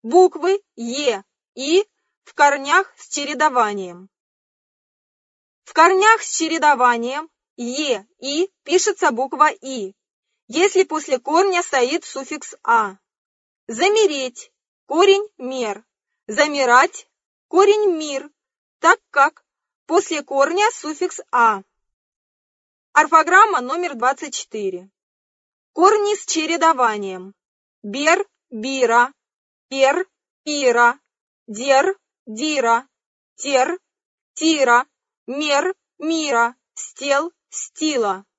Буквы Е, И в корнях с чередованием. В корнях с чередованием Е, И пишется буква И, если после корня стоит суффикс А. Замереть – корень мер. Замирать – корень мир, так как после корня суффикс А. Орфограмма номер 24. Корни с чередованием. Бер – бира, пер – пира, дер – дира, тер – тира, мер – мира, стел – стила.